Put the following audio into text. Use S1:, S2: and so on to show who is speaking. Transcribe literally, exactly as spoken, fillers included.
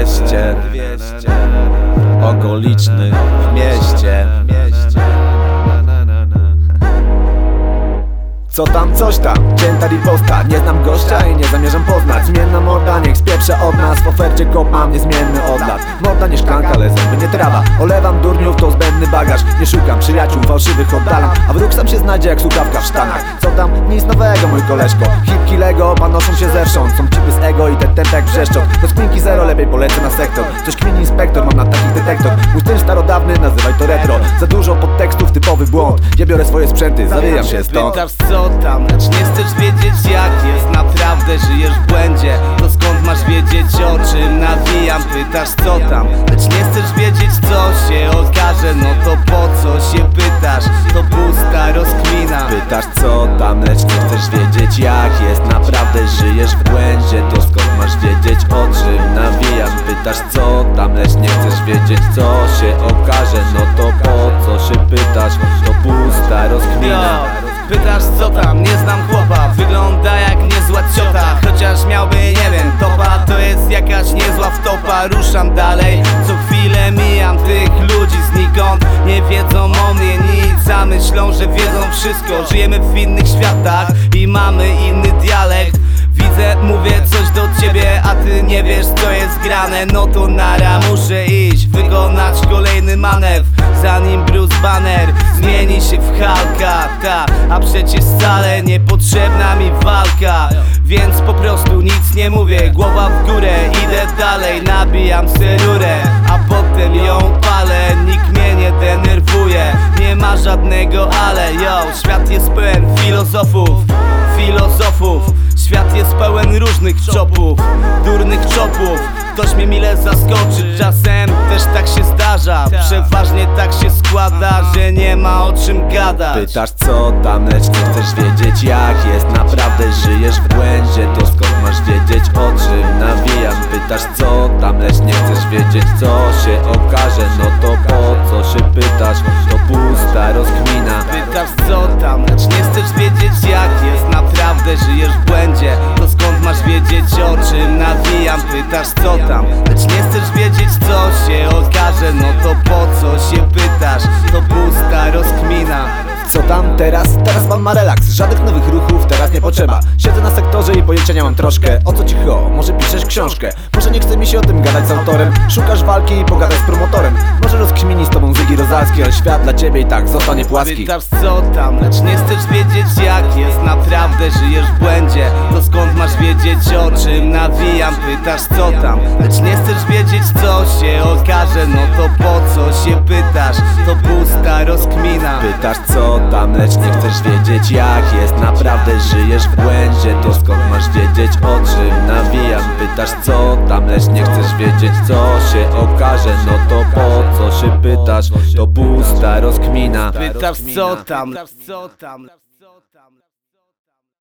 S1: dwieście okolicznych w mieście. Co tam, coś tam, cięta riposta. Nie znam gościa i nie zamierzam poznać. Zmienna morda, niech spieprze od nas. W ofercie kop mam niezmienny od lat. Morda nie szklanka, ale zęby nie trawa. Olewam durniów, to zbędny bagaż. Nie szukam przyjaciół, fałszywych oddalam. A wróg sam się znajdzie jak słuchawka w sztanach. Co tam, nic nowego mój koleżko. Hipki Lego, panoszą się zewsząd. Są cipy z ego i te tempe jak wrzeszczą. Do spinki zero, lepiej polecę na sektor. Coś kmin inspektor, mam na takich detektor. Mój styl starodawny, nazywaj to retro. Za dużo podtekstów, typowy błąd. Ja biorę swoje sprzęty, zawijam się stąd.
S2: Pytasz co tam, lecz nie chcesz wiedzieć jak jest. Naprawdę żyjesz w błędzie, to skąd masz wiedzieć o czym nawijam? Pytasz co tam, lecz nie chcesz wiedzieć co się okaże. No to po co się pytasz, to pusta rozkmina.
S1: Pytasz co tam, lecz nie chcesz wiedzieć jak jest. Naprawdę żyjesz w błędzie, to skąd masz wiedzieć o czym nawijam? Pytasz co tam, lecz nie chcesz wiedzieć co się okaże. No to po co się pytasz, to pusta rozkmina.
S2: Pytasz co tam, nie znam chłopa. Wygląda jak niezła ciota. Chociaż miałby, nie wiem, topa. To jest jakaś niezła wtopa. Ruszam dalej, co chwilę mijam tych ludzi znikąd. Nie wiedzą o mnie nic, a myślą, że wiedzą wszystko. Żyjemy w innych światach i mamy inny dialekt. Widzę, mówię coś do ciebie, a ty nie wiesz co jest grane. No to nara, muszę iść, wykonać kolejny manewr, zanim Bruce Banner zmieni się w Hulka. Ta, a przecież wcale niepotrzebna mi walka. Więc po prostu nic nie mówię, głowa w górę, idę dalej. Nabijam se rurę, a potem ją palę. Nikt mnie nie denerwuje, nie ma żadnego ale. Yo, świat jest pełen filozofów, filozofów. Świat jest pełen różnych czopów, durnych czopów. Ktoś mnie mile zaskoczy, czasem też tak się zdarza. Przeważnie tak się składa, że nie ma o czym gadać.
S1: Pytasz co tam, lecz nie chcesz wiedzieć jak jest. Naprawdę żyjesz w błędzie, to skąd masz wiedzieć o czym nawijam? Pytasz co tam, lecz nie chcesz wiedzieć co się okaże. No to po co się pytasz, to pusta rozkmina.
S2: Pytasz co tam, lecz nie chcesz wiedzieć jak jest. Naprawdę żyjesz w błędzie, to skąd masz wiedzieć o czym nawijam? Pytasz co tam, lecz nie chcesz wiedzieć co się okaże. No to po co się pytasz, to pusta rozkmina.
S1: Co tam teraz? Teraz pan ma relaks, żadnych nowych ruchów teraz nie potrzeba. Siedzę na sektorze i pojęcia nie mam troszkę. O co ci cho? Może piszesz książkę? Może nie chce mi się o tym gadać z autorem? Szukasz walki i pogadaj z promotorem. Może rozkmini z tobą Zygi Rozalski, ale świat dla ciebie i tak zostanie płaski.
S2: Pytasz co tam, lecz nie chcesz wiedzieć jak jest. Naprawdę żyjesz w błędzie, to skąd masz wiedzieć o czym nawijam? Pytasz co tam, lecz nie chcesz wiedzieć co się okaże. No to po co się pytasz, to pusta rozkmina.
S1: Pytasz co tam, lecz nie chcesz wiedzieć jak jest. Naprawdę żyjesz w błędzie, to skąd masz wiedzieć o czym nawijam? Pytasz co tam, lecz nie chcesz wiedzieć co się okaże. No to po co się pytasz, to pusta rozkmina.
S2: Pytasz co tam, co tam.